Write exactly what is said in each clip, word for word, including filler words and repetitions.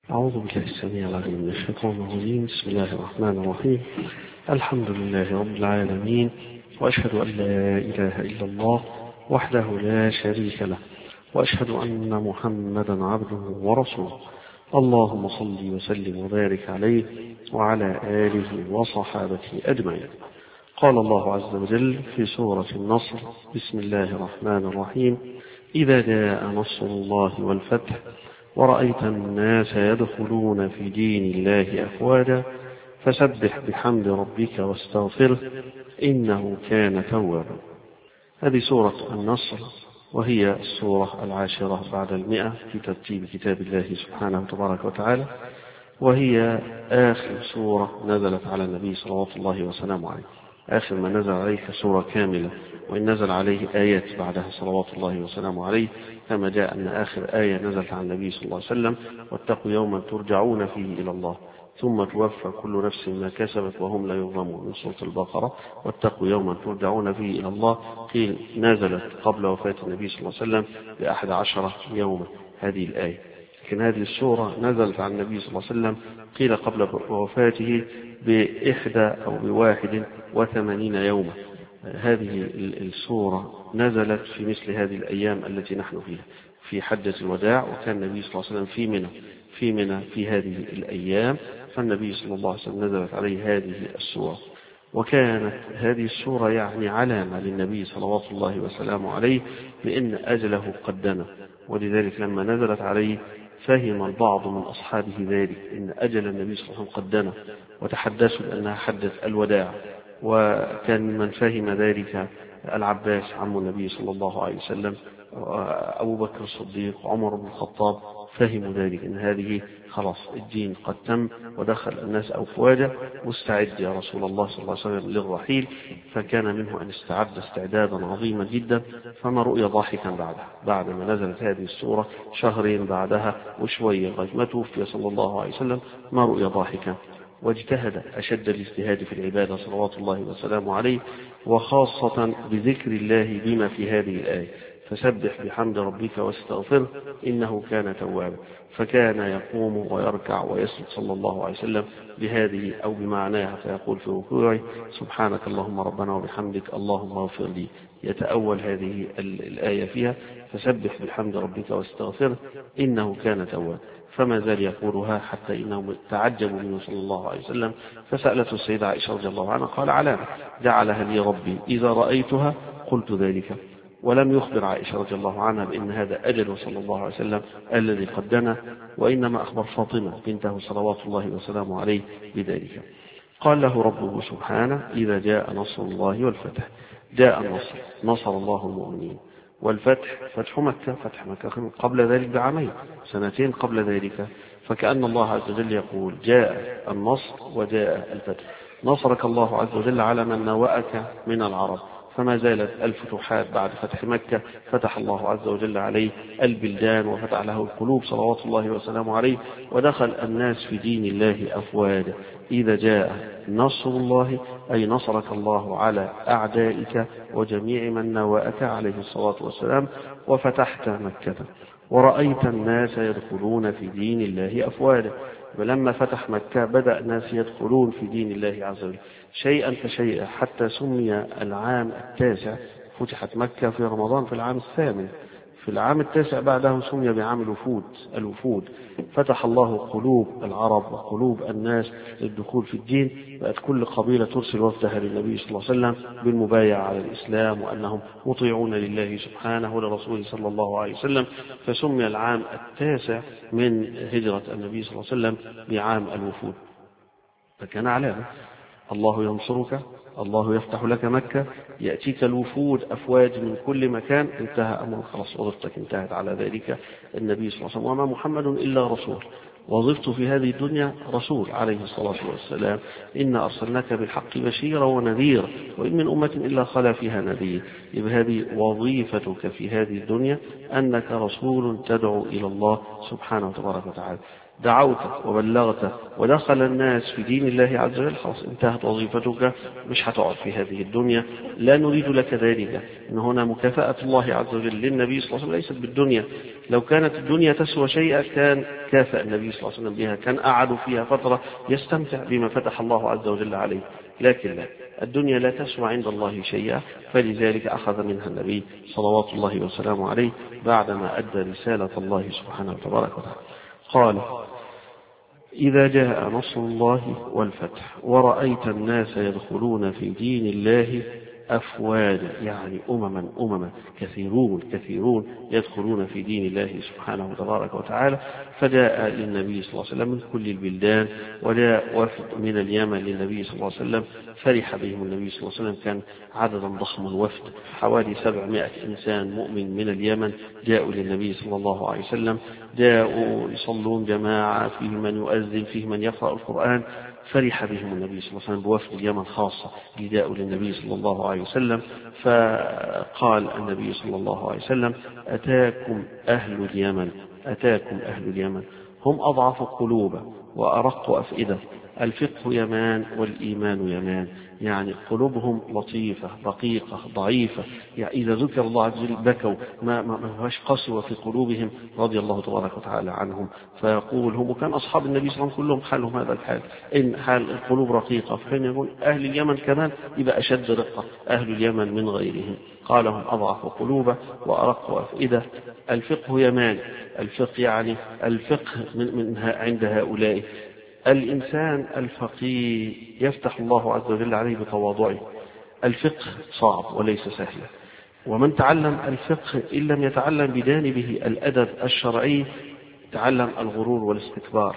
أعوذ بالله السميع العليم من الشيطان الرجيم. بسم الله الرحمن الرحيم. الحمد لله رب العالمين، وأشهد أن لا إله إلا الله وحده لا شريك له، وأشهد أن محمدا عبده ورسوله. اللهم صل وسلم وبارك عليه وعلى آله وصحابته أجمعين. قال الله عز وجل في سورة النصر: بسم الله الرحمن الرحيم: إذا جاء نصر الله والفتح ورأيت الناس يدخلون في دين الله أفواجا فسبح بحمد ربك واستغفره إنه كان توابا. هذه سورة النصر، وهي السورة العاشرة بعد المئة في ترتيب كتاب الله سبحانه وتبارك وتعالى، وهي آخر سورة نزلت على النبي صلوات الله وسلامه عليه. آخر ما نزل عليه سورة كاملة، وإن نزل عليه آيات بعدها صلوات الله وسلامه عليه، كما جاء أن آخر آية نزلت عن النبي صلى الله عليه وسلم: واتقوا يوما ترجعون فيه إلى الله ثم توفى كل نفس ما كسبت وهم لا يظلمون، من سورة البقرة. واتقوا يوما ترجعون فيه إلى الله قيل نزلت قبل وفاة النبي صلى الله عليه وسلم بأحد عشر يوما هذه الآية، لكن هذه السورة نزلت عن النبي صلى الله عليه وسلم قيل قبل وفاته بإحدى أو بواحد وثمانين يوما. هذه السورة نزلت في مثل هذه الأيام التي نحن فيها، في حجة الوداع، وكان النبي صلى الله عليه وسلم في منى في منى في هذه الأيام، فالنبي صلى الله عليه وسلم نزلت عليه هذه السورة. وكانت هذه السورة يعني علامة للنبي صلوات الله وسلامه عليه بأن أجله قد دنا، ولذلك لما نزلت عليه فهم البعض من أصحابه ذلك، إن أجل النبي صلى الله عليه وسلم قد دنا، وتحدثوا بأنها حجة الوداع. وكان من فهم ذلك العباس عم النبي صلى الله عليه وسلم، أبو بكر الصديق، عمر بن الخطاب، فهموا ذلك إن هذه خلاص الدين قد تم ودخل الناس أفواجا، واستعد يا رسول الله صلى الله عليه وسلم للرحيل. فكان منه أن استعد استعدادا عظيما جدا، فما رؤي ضاحكا بعدها بعد ما نزلت هذه السورة شهرين بعدها وشوية لغاية ما توفي صلى الله عليه وسلم، ما رؤي ضاحكا، واجتهد أشد الاجتهاد في العبادة صلوات الله وسلامه عليه، وخاصة بذكر الله بما في هذه الآية: فسبح بحمد ربك واستغفره إنه كان توابا. فكان يقوم ويركع ويسجد صلى الله عليه وسلم بهذه أو بمعناها، فيقول في ركوعه: سبحانك اللهم ربنا وبحمدك اللهم اغفر لي. يتأول هذه الآية فيها: فسبح بحمد ربك واستغفره إنه كان توابا. فما زال يقولها حتى إنهم تعجبوا منه صلى الله عليه وسلم، فسألته السيدة عائشة رضي الله عنها قال: علامة جعلها لي ربي إذا رأيتها قلت ذلك. ولم يخبر عائشة رضي الله عنها بأن هذا أجل صلى الله عليه وسلم الذي قد دنا، وإنما أخبر فاطمة بنته صلوات الله وسلامه عليه بذلك. قال له ربه سبحانه: إذا جاء نصر الله والفتح. جاء النصر، نصر الله المؤمنين، والفتح فتح مكة، فتح مكة قبل ذلك بعامين، سنتين قبل ذلك. فكأن الله عز وجل يقول: جاء النصر وجاء الفتح. نصرك الله عز وجل على من نوأك من العرب، فما زالت الفتوحات بعد فتح مكة، فتح الله عز وجل عليه البلدان وفتح له القلوب صلوات الله وسلامه عليه، ودخل الناس في دين الله أفواجا. إذا جاء نصر الله أي نصرك الله على أعدائك وجميع من نوأك عليه الصلاة والسلام، وفتحت مكة ورأيت الناس يدخلون في دين الله أفواجا. ولما فتح مكة بدأ الناس يدخلون في دين الله عز وجل شيئا فشيئا، حتى سمي العام التاسع، فتحت مكة في رمضان في العام الثامن، في العام التاسع بعده سمي بعام الوفود الوفود فتح الله قلوب العرب وقلوب الناس للدخول في الدين. بقت كل قبيلة ترسل وفدها للنبي صلى الله عليه وسلم بالمبايعة على الإسلام، وأنهم مطيعون لله سبحانه ولرسوله صلى الله عليه وسلم. فسمي العام التاسع من هجرة النبي صلى الله عليه وسلم بعام الوفود. فكان علامة: الله ينصرك، الله يفتح لك مكة، يأتيك الوفود أفواج من كل مكان. انتهى أمر، خلاص وظيفتك انتهت على ذلك. النبي صلى الله عليه وسلم: وما محمد إلا رسول، وظيفته في هذه الدنيا رسول عليه الصلاة والسلام. إنا أرسلناك بالحق بشيرا ونذيرا وإن من أمة إلا خلا فيها نذير. يبقى هذه وظيفتك في هذه الدنيا، أنك رسول تدعو إلى الله سبحانه وتبارك وتعالى. دعوت وبلغت ودخل الناس في دين الله عز وجل، خلاص انتهت وظيفتك، مش هتقعد في هذه الدنيا. لا نريد لك ذلك. إن هنا مكافأة الله عز وجل للنبي صلى الله عليه وسلم ليست بالدنيا. لو كانت الدنيا تسوى شيئا كان كافأ النبي صلى الله عليه وسلم بها، كان قعد فيها فترة يستمتع بما فتح الله عز وجل عليه. لكن لا، الدنيا لا تسوى عند الله شيئا، فلذلك أخذ منها النبي صلوات الله وسلامه عليه بعدما أدى رسالة الله سبحانه وتبارك وتعالى. قال: إذا جاء نصر الله والفتح ورأيت الناس يدخلون في دين الله أفواجا، يعني أمما أمما كثيرون كثيرون يدخلون في دين الله سبحانه وتبارك وتعالى. فجاء للنبي صلى الله عليه وسلم من كل البلدان، وجاء وفد من اليمن للنبي صلى الله عليه وسلم، فرح بهم النبي صلى الله عليه وسلم، كان عددا ضخما وفد حوالي سبعمائة إنسان مؤمن من اليمن جاءوا للنبي صلى الله عليه وسلم، جاءوا يصلون جماعة، فيه من يؤذن، فيه من يقرأ القرآن. فرح بهم النبي صلى الله عليه وسلم بوفد اليمن خاصة جاءوا للنبي صلى الله عليه وسلم. فقال النبي صلى الله عليه وسلم: أتاكم أهل اليمن، أتاكم أهل اليمن، هم أضعف قلوبا وأرق أفئدة، الفقه يمان والإيمان يمان. يعني قلوبهم لطيفة رقيقة ضعيفة، يعني إذا ذكر الله عز وجل بكوا، ما ما هوش قسوة في قلوبهم، رضي الله تبارك وتعالى عنهم. فيقول هم كان أصحاب النبي صلى الله عليه وسلم كلهم حالهم هذا الحال، إن حال القلوب رقيقة، فكان يقول أهل اليمن كمان يبقى أشد رقة أهل اليمن من غيرهم. قال: هم أضعف قلوبا وأرق أفئدة، الفقه يمان. الفقه يعني الفقه من, من عند هؤلاء الإنسان الفقيه يفتح الله عز وجل عليه بتواضعه. الفقه صعب وليس سهلا، ومن تعلم الفقه إن لم يتعلم بجانبه الأدب الشرعي تعلم الغرور والاستكبار.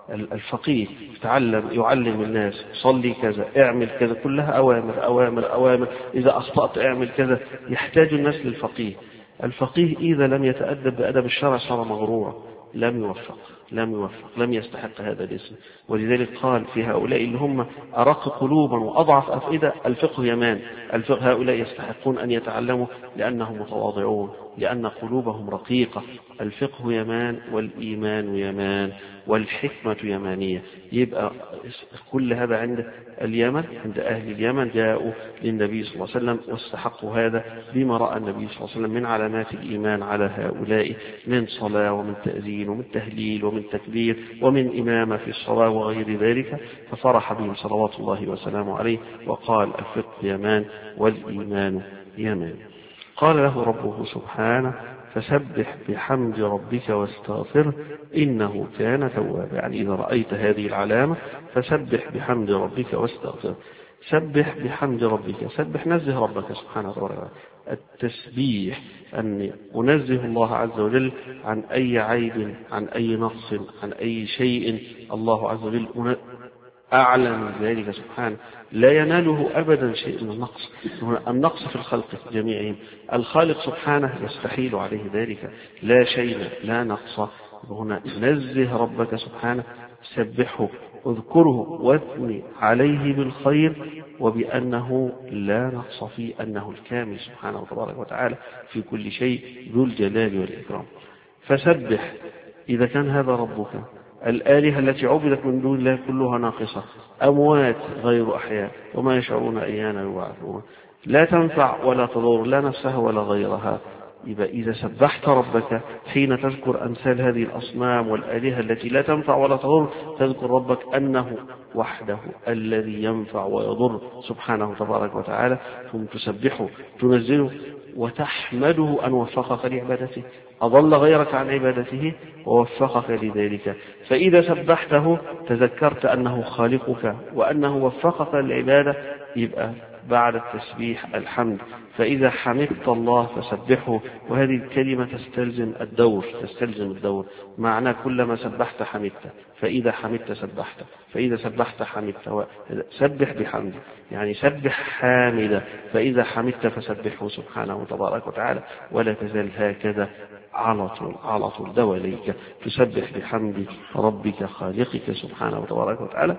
الفقيه تعلم يعلم الناس صلي كذا، اعمل كذا، كلها أوامر أوامر أوامر، إذا أخطأت اعمل كذا. يحتاج الناس للفقيه. الفقيه إذا لم يتأدب بأدب الشرع صار مغرورا، لم يوفق لم يوفق لم يستحق هذا الاسم. ولذلك قال في هؤلاء اللي هم أرق قلوبا وأضعف أفئدة الفقه يمان. الفقه هؤلاء يستحقون أن يتعلموا لأنهم متواضعون، لأن قلوبهم رقيقة. الفقه يمان والإيمان يمان والحكمة يمانية. يبقى كل هذا عند اليمن، عند أهل اليمن جاءوا للنبي صلى الله عليه وسلم واستحقوا هذا بما رأى النبي صلى الله عليه وسلم من علامات الإيمان على هؤلاء، من صلاة ومن تأذين ومن تهليل ومن تكبير ومن إمامة في الصلاة وغير ذلك. ففرح بهم صلوات الله وسلامه عليه وقال: الفقه يمان والإيمان يمان. قال له ربه سبحانه: فسبح بحمد ربك واستغفره إنه كان توابا. يعني إذا رأيت هذه العلامة فسبح بحمد ربك واستغفره. سبح بحمد ربك، سبح نزه ربك سبحانه وتعالى. التسبيح أن أنزه الله عز وجل عن أي عيب، عن أي نقص، عن أي شيء. الله عز وجل أعلى من ذلك سبحانه، لا يناله أبدا شيء من النقص. النقص في الخلق جميعهم، الخالق سبحانه يستحيل عليه ذلك، لا شيء لا نقص. هنا نزه ربك سبحانه، سبحه، اذكره واثني عليه بالخير وبأنه لا نقص فيه، أنه الكامل سبحانه وتبارك وتعالى في كل شيء ذو الجلال والإكرام. فسبح إذا كان هذا ربك. الآلهة التي عبدت من دون الله كلها ناقصة، أموات غير أحياء، وما يشعرون أيان يبعثون، لا تنفع ولا تضر لا نفسها ولا غيرها. يبقى إذا سبحت ربك حين تذكر أمثال هذه الأصنام والآلهة التي لا تنفع ولا تضر، تذكر ربك أنه وحده الذي ينفع ويضر سبحانه تبارك وتعالى، ثم تسبحه تنزله وتحمده أن وفقك لعبادته، أضل غيرك عن عبادته ووفقك لذلك. فإذا سبحته تذكرت أنه خالقك وأنه وفقك للعبادة، يبقى بعد التسبيح الحمد. فإذا حمدت الله فسبحه، وهذه الكلمة تستلزم الدور، تستلزم الدور، معنى كلما سبحت حمدت، فإذا حمدت سبحت، فإذا سبحت حمدت، سبح بحمد يعني سبح حامدا، فإذا حمدت فسبحه سبحانه وتبارك وتعالى، ولا تزال هكذا على طول على طول دواليك تسبح بحمد ربك خالقك سبحانه وتبارك وتعالى.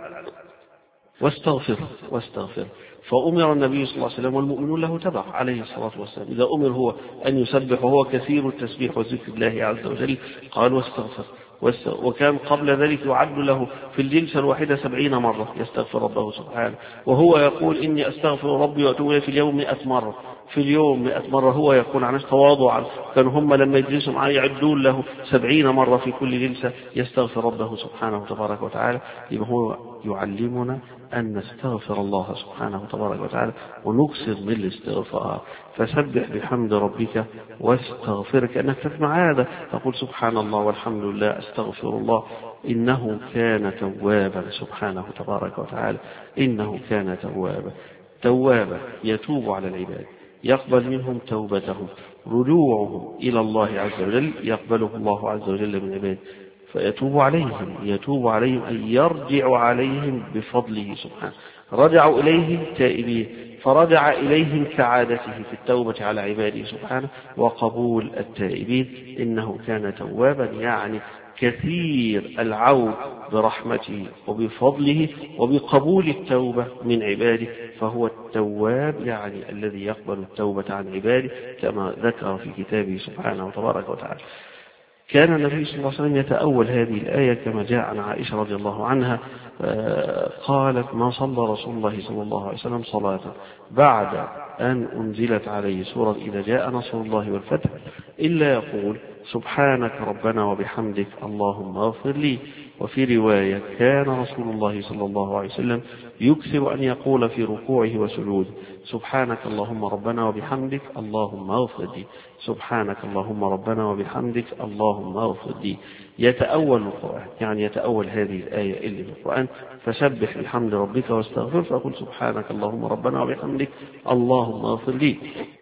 واستغفر واستغفر. فأمر النبي صلى الله عليه وسلم والمؤمنون له تبع عليه الصلاة والسلام، إذا أمر هو أن يسبح وهو كثير التسبيح وذكر الله عز وجل قال واستغفر. وكان قبل ذلك يعد له في الجلسة الواحدة سبعين مرة يستغفر ربه سبحانه، وهو يقول إني أستغفر ربي وأتوب إليه في اليوم مئة مرة، في اليوم مئة مرة. هو يقول عن تواضعا كانوا هم لما يجلسوا معه يعدون له سبعين مرة في كل جلسة يستغفر ربه سبحانه تبارك وتعالى. يبقى هو يعلمنا أن نستغفر الله سبحانه تبارك وتعالى ونكسر من الاستغفار. فسبح بحمد ربك واستغفر، كأنك تسمع هذا تقول سبحان الله والحمد لله أستغفر الله إنه كان توابا سبحانه تبارك وتعالى، إنه كان توابا. توابا يتوب على العباد، يقبل منهم توبتهم، رجوعهم إلى الله عز وجل يقبله الله عز وجل من عباده، فيتوب عليهم، يتوب عليهم أن يرجع عليهم بفضله سبحانه. رجعوا إليه تائبين، فرجع إليهم كعادته في التوبة على عباده سبحانه وقبول التائبين. إنه كان توابا يعني كثير العون برحمته وبفضله وبقبول التوبة من عباده، فهو التواب يعني الذي يقبل التوبة عن عباده كما ذكر في كتابه سبحانه وتبارك وتعالى. كان النبي صلى الله عليه وسلم يتأول هذه الآية كما جاء عن عائشة رضي الله عنها قالت ما صلى رسول الله صلى الله عليه وسلم صلاة بعد أن أنزلت عليه سورة إذا جاء نصر الله والفتح إلا يقول سبحانك ربنا وبحمدك اللهم اغفر لي. وفي رواية كان رسول الله صلى الله عليه وسلم يكثر أن يقول في ركوعه وسجوده سبحانك اللهم ربنا وبحمدك اللهم اغفر لي، سبحانك اللهم ربنا وبحمدك اللهم اغفر لي. يتأول القرآن يعني يتأول هذه الآية اللي في القرآن فسبح بحمد ربك واستغفر، فأقول سبحانك اللهم ربنا وبحمدك اللهم اغفر لي.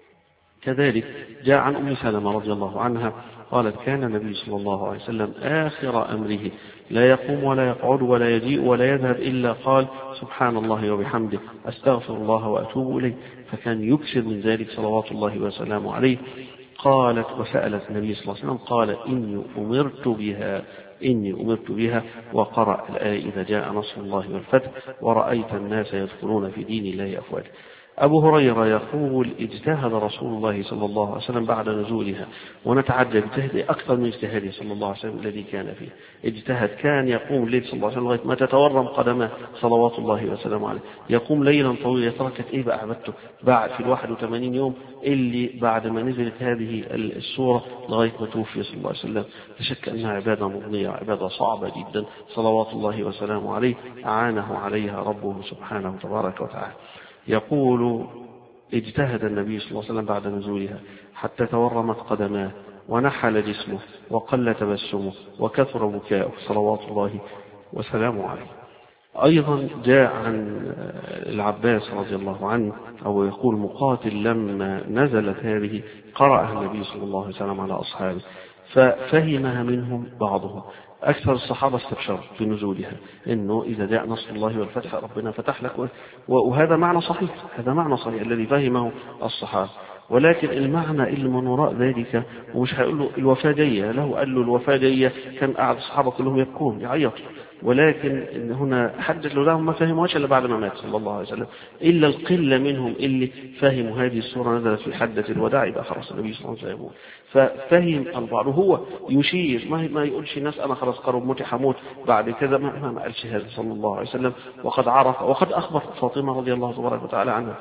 كذلك جاء عن أم سلمة رضي الله عنها قالت كان النبي صلى الله عليه وسلم آخر أمره لا يقوم ولا يقعد ولا يجيء ولا يذهب إلا قال سبحان الله وبحمده أستغفر الله وأتوب إليه، فكان يكثر من ذلك صلوات الله وسلامه عليه. قالت وسألت النبي صلى الله عليه وسلم قال إني أمرت بها إني أمرت بها وقرأ الآية إذا جاء نصر الله والفتح ورأيت الناس يدخلون في دين الله أفواجا. أبو هريرة يقول اجتهد رسول الله صلى الله عليه وسلم بعد نزولها، ونتعجب اجتهد أكثر من اجتهاده صلى الله عليه وسلم الذي كان فيه. اجتهد كان يقوم الليل صلى الله عليه وسلم لغاية ما تتورم قدمه صلوات الله وسلامه عليه، يقوم ليلا طويلا يتركت إيه بقى عبدته بعد في الواحد وثمانين يوم اللي بعد ما نزلت هذه السورة لغاية ما توفي صلى الله عليه وسلم. فشك أنها عبادة مضنية، عبادة صعبة جدا صلوات الله وسلامه عليه، أعانه عليها ربه سبحانه تبارك وتعالى. يقول اجتهد النبي صلى الله عليه وسلم بعد نزولها حتى تورمت قدماه ونحل جسمه وقل تبسمه وكثر بكاؤه صلوات الله وسلامه عليه. أيضا جاء عن العباس رضي الله عنه أو يقول مقاتل لما نزلت هذه قرأها النبي صلى الله عليه وسلم على أصحابه ففهمها منهم بعضهم. أكثر الصحابة استبشروا في نزولها إنه إذا جاء نصر الله والفتح ربنا فتح لك، وهذا معنى صحيح، هذا معنى صحيح الذي فهمه الصحابة. ولكن المعنى اللي من وراء ذلك ومش هيقول له الوفاة جاية، له قال له الوفاة جاية كان قاعد الصحابة كلهم يبكون يعيطوا، ولكن إن هنا حدث له ما فهموش إلا بعد ما مات صلى الله عليه وسلم، إلا القلة منهم اللي فهموا هذه السورة نزلت في حدث الوداع يبقى خلاص النبي صلى الله عليه وسلم ففهم البعض. هو يشير ما ما يقولش الناس أنا خلاص قرب موتي حموت بعد كذا، ما ما قالش هذا صلى الله عليه وسلم، وقد عرف وقد أخبر فاطمة رضي الله تبارك وتعالى عنها،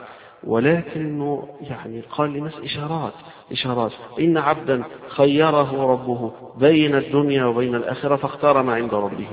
ولكنه يعني قال للناس إشارات إشارات إن عبدا خيره ربه بين الدنيا وبين الآخرة فاختار ما عند ربه.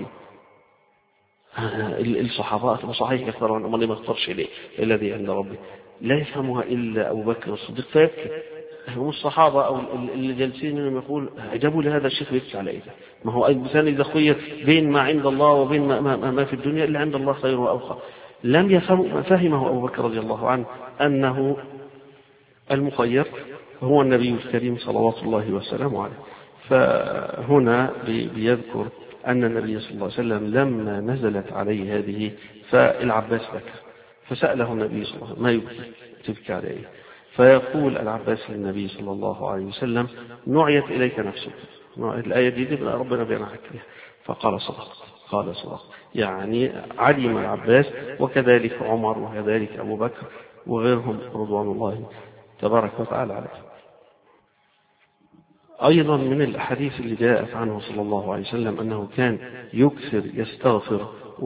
الصحابة صحيح يختارون أما اللي ما اختارش ليه الذي عند ربه، لا يفهمها إلا أبو بكر الصديق فيبكي. هم الصحابة أو اللي جالسين منهم يقول عجبوا لهذا الشيخ بيبكي على إيه؟ ما هو الإنسان إذا خير بين ما عند الله وبين ما, ما, ما في الدنيا اللي عند الله خير وأوخى. لم يفهم فهمه أبو بكر رضي الله عنه أنه المخير هو النبي الكريم صلوات الله وسلامه عليه. فهنا بيذكر أن النبي صلى الله عليه وسلم لما نزلت عليه هذه فالعباس بكى، فسأله النبي صلى الله عليه وسلم ما يبكي تبكي عليه؟ فيقول العباس للنبي صلى الله عليه وسلم نعيت إليك نفسك، الآية دي تبقى ربنا بينعك بها. فقال صدق، قال صدق، يعني علم العباس وكذلك عمر وكذلك أبو بكر وغيرهم رضوان الله تبارك وتعالى عليه. أيضا من الأحاديث اللي جاءت عنه صلى الله عليه وسلم أنه كان يكثر يستغفر.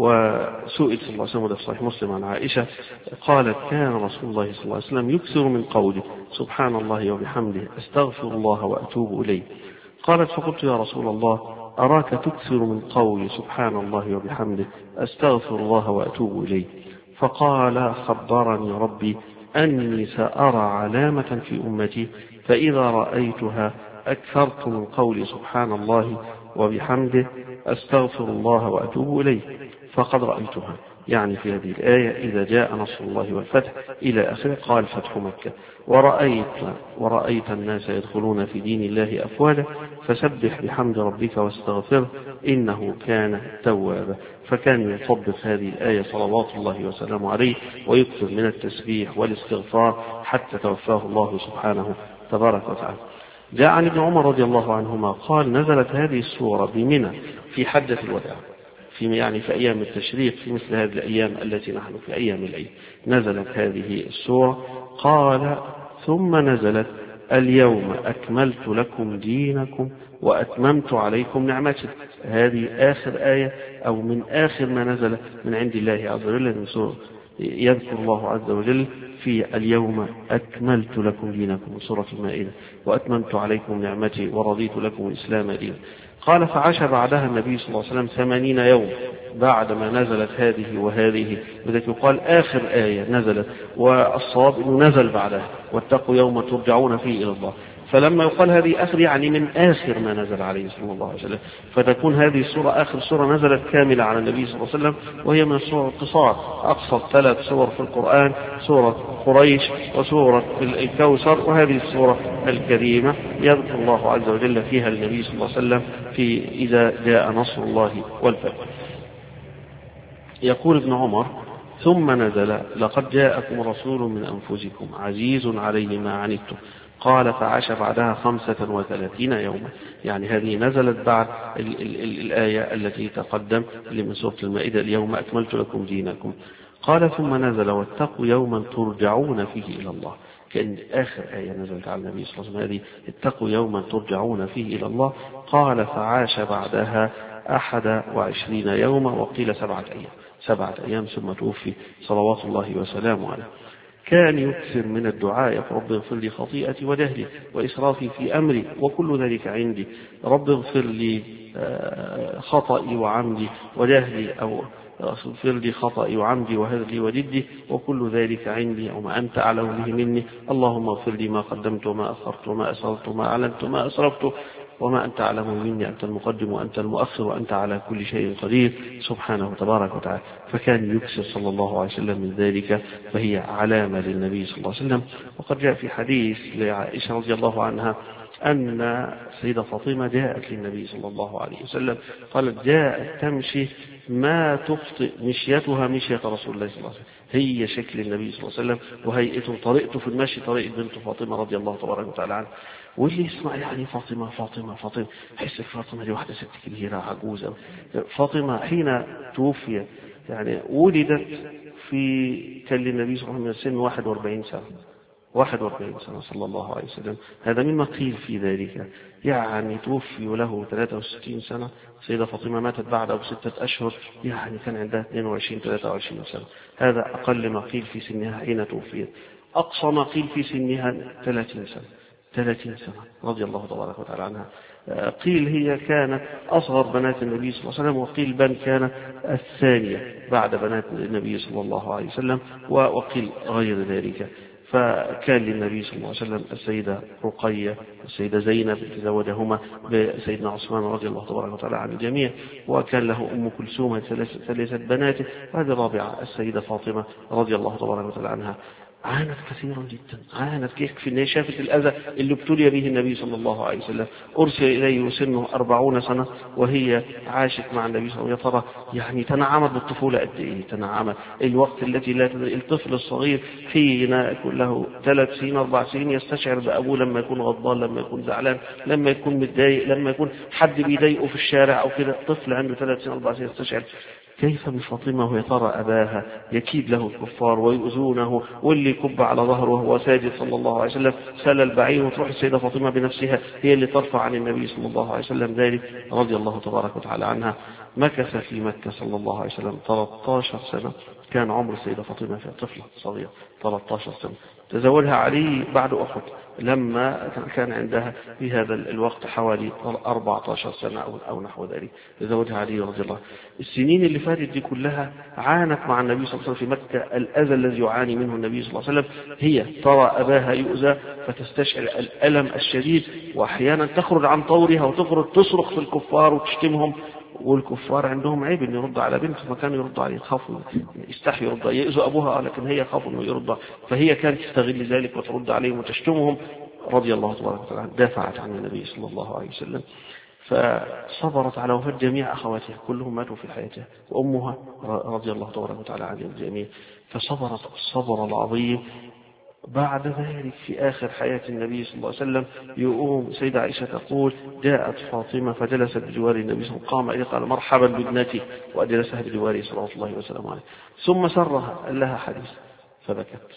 وسئل صلى الله عليه وسلم في صحيح مسلم عن عائشة قالت كان رسول الله صلى الله عليه وسلم يكثر من قوله سبحان الله وبحمده استغفر الله وأتوب إليه. قالت فقلت يا رسول الله أراك تكثر من قول سبحان الله وبحمده أستغفر الله وأتوب إليه. فقال خبرني ربي أني سأرى علامة في أمتي فإذا رأيتها أكثرت من قول سبحان الله وبحمده أستغفر الله وأتوب إليه فقد رأيتها، يعني في هذه الآية إذا جاء نصر الله والفتح إلى آخره. قال فتح مكة ورأيت, ورأيت الناس يدخلون في دين الله أفواجا فسبح بحمد ربك واستغفره إنه كان توابا. فكان يطبق هذه الآية صلوات الله وسلامه عليه ويكثر من التسبيح والاستغفار حتى توفاه الله سبحانه تبارك وتعالى. جاء عن ابن عمر رضي الله عنهما قال نزلت هذه السورة بمنى في حجة الوداع، في يعني في أيام التشريق، في مثل هذه الأيام التي نحن في أيام العيد نزلت هذه السورة. قال ثم نزلت اليوم أكملت لكم دينكم وأتممت عليكم نعمتي. هذه آخر آية أو من آخر ما نزل من عند الله عز وجل من سورة يذكر الله عز وجل في اليوم أكملت لكم دينكم سورة المائدة وأتممت عليكم نعمتي ورضيت لكم الإسلام دينا. قال فعاش بعدها النبي صلى الله عليه وسلم ثمانين يوم بعد ما نزلت هذه وهذه، لذلك يقال آخر آية نزلت، والصواب أنه نزل بعدها واتقوا يوم ترجعون فيه إلى الله. فلما يقال هذه آخر يعني من آخر ما نزل عليه صلى الله عليه وسلم، فتكون هذه السورة آخر سورة نزلت كاملة على النبي صلى الله عليه وسلم، وهي من السورة القصار. أقصر ثلاث سور في القرآن سورة قريش وسورة الكوثر، وهذه السورة الكريمة يذكر الله عز وجل فيها النبي صلى الله عليه وسلم في إذا جاء نصر الله والفتح. يقول ابن عمر ثم نزل لقد جاءكم رسول من أنفسكم عزيز عليه ما عنتم. قال فعاش بعدها خمسة وثلاثين يوما، يعني هذه نزلت بعد ال ال ال الآية التي تقدم من سورة المائدة اليوم أكملت لكم دينكم. قال ثم نزل واتقوا يوما ترجعون فيه إلى الله، كأن آخر آية نزلت على النبي صلى الله عليه وسلم هذه اتقوا يوما ترجعون فيه إلى الله. قال فعاش بعدها أحد وعشرين يوما وقيل سبعة أيام سبعة أيام ثم توفي صلوات الله وسلامه عليه. كان يكثر من الدعاء رب اغفر لي خطيئتي وجهلي وإسرافي في أمري وكل ذلك عندي. رب اغفر لي خطئي وعمدي وجهلي أو اغفر لي خطئي وعمدي وهزلي وجدي وكل ذلك عندي أو ما أنت أعلم به مني. اللهم اغفر لي ما قدمت وما أخرت وما أسررت وما أعلنت وما أسرفت وما أنت أعلم مني، أنت المقدم وأنت المؤخر وأنت على كل شيء قدير سبحانه تبارك وتعالى. فكان يكثر صلى الله عليه وسلم من ذلك، فهي علامة للنبي صلى الله عليه وسلم. وقد جاء في حديث لعائشة رضي الله عنها أن سيدة فاطمة جاءت للنبي صلى الله عليه وسلم قالت جاءت تمشي ما تخطئ مشيتها مشية رسول الله صلى الله عليه وسلم، هي شكل النبي صلى الله عليه وسلم وهيئته طريقته في المشي طريقة بنت فاطمة رضي الله تبارك وتعالى عنها. واللي يسمع يعني فاطمة فاطمة فاطمة حس فاطمة دي واحدة ست كبيرة عجوزة. فاطمة حين توفي يعني ولدت في كان للنبي صلى الله عليه وسلم من سن واحد وأربعين سنة واحد وأربعين سنة صلى الله عليه وسلم. هذا مما قيل في ذلك، يعني توفي له ثلاثة وستين سنة. سيدة فاطمة ماتت بعد أو ستة أشهر، يعني كان عندها اثنين وعشرين ثلاثة وعشرين سنة. هذا أقل ما قيل في سنها حين توفيت. أقصى ما قيل في سنها ثلاثين سنة ثلاثين سنة رضي الله تبارك وتعالى عنها. قيل هي كانت أصغر بنات النبي صلى الله عليه وسلم، وقيل بل كانت الثانية بعد بنات النبي صلى الله عليه وسلم، وقيل غير ذلك. فكان للنبي صلى الله عليه وسلم السيدة رقية والسيدة زينب تزوجهما بسيدنا عثمان رضي الله تبارك وتعالى عن الجميع، وكان له أم كلثوم ثلاثة بناته، وهذه الرابعة السيدة فاطمة رضي الله تبارك وتعالى عنها. عانت كثيرا جدا، عانت يكفي ان شافت الأذى اللي ابتلي به النبي صلى الله عليه وسلم. أرسل إليه وسنه أربعون سنة وهي عاشت مع النبي صلى الله عليه وسلم. يا ترى يعني تنعمت بالطفولة قد إيه؟ تنعمت الوقت التي لا تدري. الطفل الصغير حين يكون له ثلاث سنين أربع سنين يستشعر بأبوه لما يكون غضبان، لما يكون زعلان، لما يكون متضايق، لما يكون حد بيضايقه في الشارع أو كده. طفل عنده ثلاث سنين أربع سنين يستشعر كيف بفاطمة وهي ترى أباها يكيد له الكفار ويؤذونه، واللي كب على ظهره وهو ساجد صلى الله عليه وسلم سال البعير، وتروح السيدة فاطمة بنفسها هي اللي ترفع عن النبي صلى الله عليه وسلم ذلك رضي الله تبارك وتعالى عنها. مكث في مكة صلى الله عليه وسلم ثلاث عشرة سنة، كان عمر السيدة فاطمة في طفلة صغيرة ثلاث عشرة سنة. تزوجها علي بعد أحد لما كان عندها في هذا الوقت حوالي أربعة عشر سنة أو نحو ذلك، تزوجها علي رضي الله. السنين اللي فاتت دي كلها عانت مع النبي صلى الله عليه وسلم في مكة الأذى الذي يعاني منه النبي صلى الله عليه وسلم. هي ترى أباها يؤذى فتستشعر الألم الشديد، وأحيانا تخرج عن طورها وتخرج تصرخ في الكفار وتشتمهم، والكفار عندهم عيب ان يرد على بنت، ما كانوا يردوا عليه، يخافوا يستحيوا يرد، يؤذوا ابوها لكن هي خافوا انه يرد، فهي كانت تستغل ذلك وترد عليهم وتشتمهم رضي الله تبارك وتعالى. دافعت عن النبي صلى الله عليه وسلم، فصبرت على وفاة جميع اخواتها، كلهم ماتوا في حياتها، وامها رضي الله تبارك وتعالى عنهم الجميع، فصبرت الصبر العظيم. بعد ذلك في آخر حياة النبي صلى الله عليه وسلم يقوم سيدة عائشة تقول جاءت فاطمة فجلست بجوار النبي صلى الله عليه وسلم، قام إليه قال مرحبا بابنتي وأجلسها بجواره صلى الله عليه وسلم، ثم سرها قال لها حديث فبكت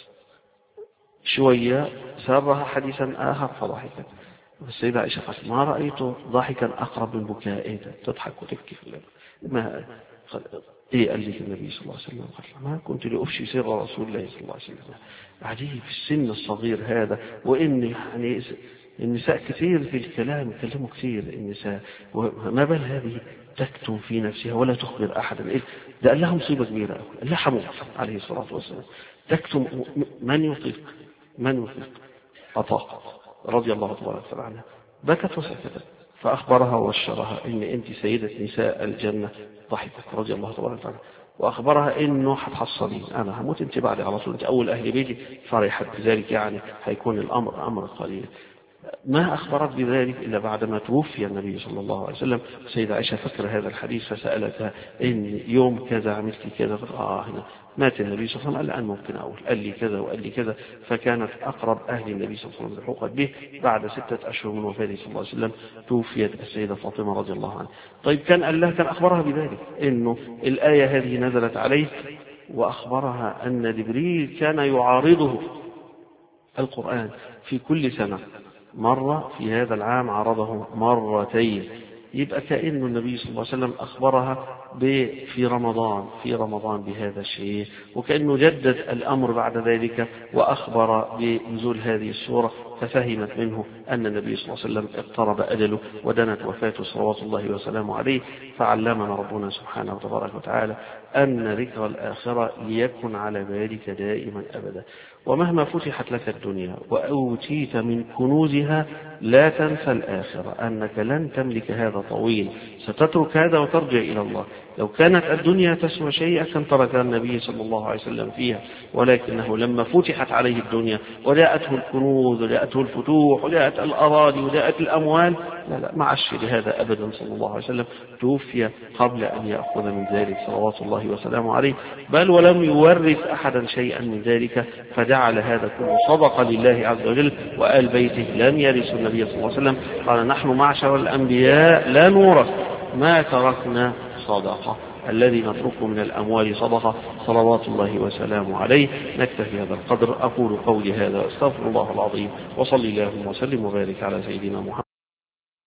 شوية، سرها حديثا آخر فضحكت. السيدة عائشة قالت ما رأيت ضحكا أقرب من بكائها، تضحك وتبكي في الليل. ما ايه قال لي النبي صلى الله عليه وسلم؟ قال ما كنت لأفشي سر رسول الله صلى الله عليه وسلم. عجيب في السن الصغير هذا، وإن يعني النساء كثير في الكلام يكلموا كثير النساء، وما بال هذه تكتم في نفسها ولا تخبر أحدا. ده قال لها مصيبة كبيرة، قال لها حمود عليه الصلاة والسلام تكتم. من يطيق من يطيق أطاق رضي الله تبارك وتعالى عنها. بكت وسكتت، فأخبرها وبشرها إن أنت سيدة نساء الجنة، ضحكت رضي الله تبارك وتعالى، وأخبرها إنه هتحصلين، أنا هموت أنت بعدي على طول، أنت أول أهل بيتي، فرحت بذلك، يعني هيكون الأمر أمر قليل. ما أخبرت بذلك إلا بعدما توفي النبي صلى الله عليه وسلم. سيدة عائشة فكر هذا الحديث فسألتها إن يوم كذا عملت كذا، آه هنا مات النبي صلى الله عليه وسلم، قال الآن ممكن أقول، قال لي كذا وقال لي كذا، فكانت أقرب أهل النبي صلى الله عليه وسلم لحوقا به. بعد ستة أشهر من وفاته صلى الله عليه وسلم توفيت السيدة فاطمة رضي الله عنها. طيب كان الله كان أخبرها بذلك، إنه الآية هذه نزلت عليه، وأخبرها أن جبريل كان يعارضه القرآن في كل سنة مرة، في هذا العام عرضه مرتين. يبقى كأنه النبي صلى الله عليه وسلم أخبرها في رمضان في رمضان بهذا الشيء، وكأنه جدد الأمر بعد ذلك وأخبر بنزول هذه السورة، ففهمت منه أن النبي صلى الله عليه وسلم اقترب أجله ودنت وفاته صلوات الله وسلامه عليه. فعلمنا ربنا سبحانه وتبارك وتعالى أن ذكر الآخرة ليكن على بالك دائما أبدا، ومهما فتحت لك الدنيا وأوتيت من كنوزها لا تنسى الآخرة، أنك لن تملك هذا طويل، ستترك هذا وترجع إلى الله. لو كانت الدنيا تسوى شيئا كان ترك النبي صلى الله عليه وسلم فيها، ولكنه لما فتحت عليه الدنيا وجاءته الكنوز وجاءته الفتوح وجاءت الأراضي وجاءت الأموال، لا لا ما عاش لهذا أبدا صلى الله عليه وسلم، توفي قبل أن يأخذ من ذلك صلوات الله وسلامه عليه، بل ولم يورث أحدا شيئا من ذلك، فجعل هذا كله صدقة لله عز وجل. وآل بيته لم يرثوا النبي صلى الله عليه وسلم، قال نحن معشر الأنبياء لا نورث ما تركنا صدقة، الذي نتركه من الأموال صدقة صلوات الله وسلامه عليه. نكتفي هذا القدر، أقول قولي هذا، أستغفر الله العظيم، وصلي اللهم وسلم وبارك على سيدنا محمد.